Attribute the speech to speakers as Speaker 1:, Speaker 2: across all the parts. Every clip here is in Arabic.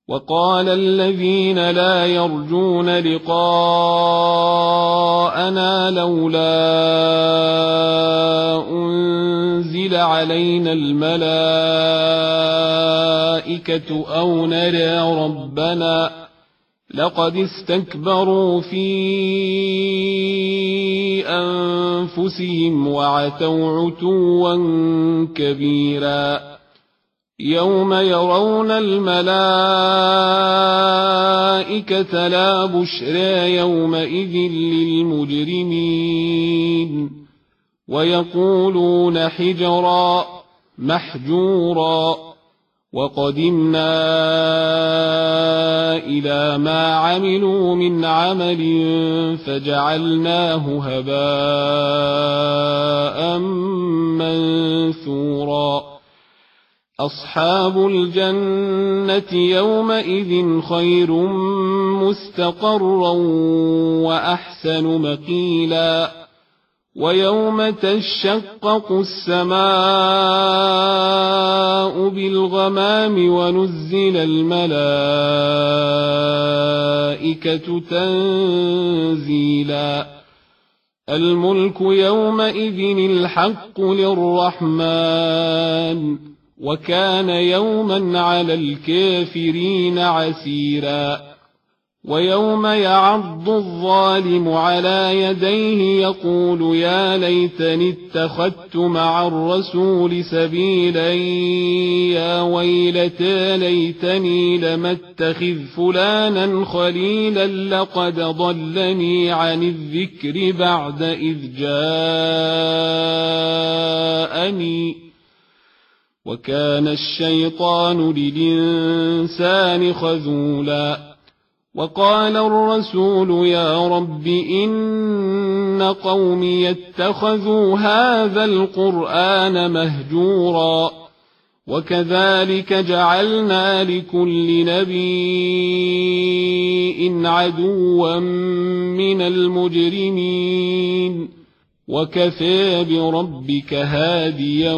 Speaker 1: وقال الذين لا يرجون لقاءنا لولا أنزل علينا الملائكة أو نرى ربنا لقد استكبروا في أنفسهم وعتوا عتوا كبيرا يوم يرون الملائكة لا بشرى يومئذ للمجرمين ويقولون حجرا محجورا وقدمنا إلى ما عملوا من عمل فجعلناه هباء منثورا أصحاب الجنة يومئذ خير مستقرا وأحسن مقيلا ويوم تشقق السماء بالغمام ونزل الملائكة تنزيلا الملك يومئذ الحق للرحمن وكان يوما على الكافرين عسيرا ويوم يعض الظالم على يديه يقول يا ليتني اتخذت مع الرسول سبيلا يا ويلتى ليتني لم اتخذ فلانا خليلا لقد ضلني عن الذكر بعد إذ جاءني وكان الشيطان للإنسان خذولا وقال الرسول يا رب إن قومي اتخذوا هذا القرآن مهجورا وكذلك جعلنا لكل نبي عدوا من المجرمين وكفى بربك هاديا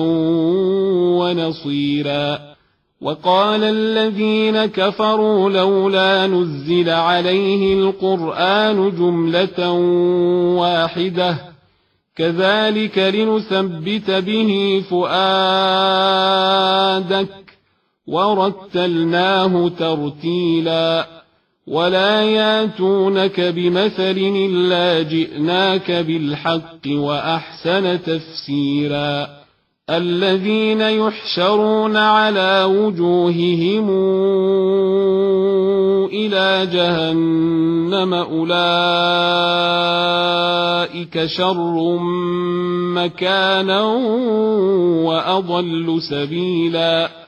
Speaker 1: ونصيرا وقال الذين كفروا لولا نزل عليه القرآن جملة واحدة كذلك لنثبت به فؤادك ورتلناه ترتيلا ولا ياتونك بمثل إلا جئناك بالحق وأحسن تفسيرا الذين يحشرون على وجوههم إلى جهنم أولئك شر مكانا وأضل سبيلا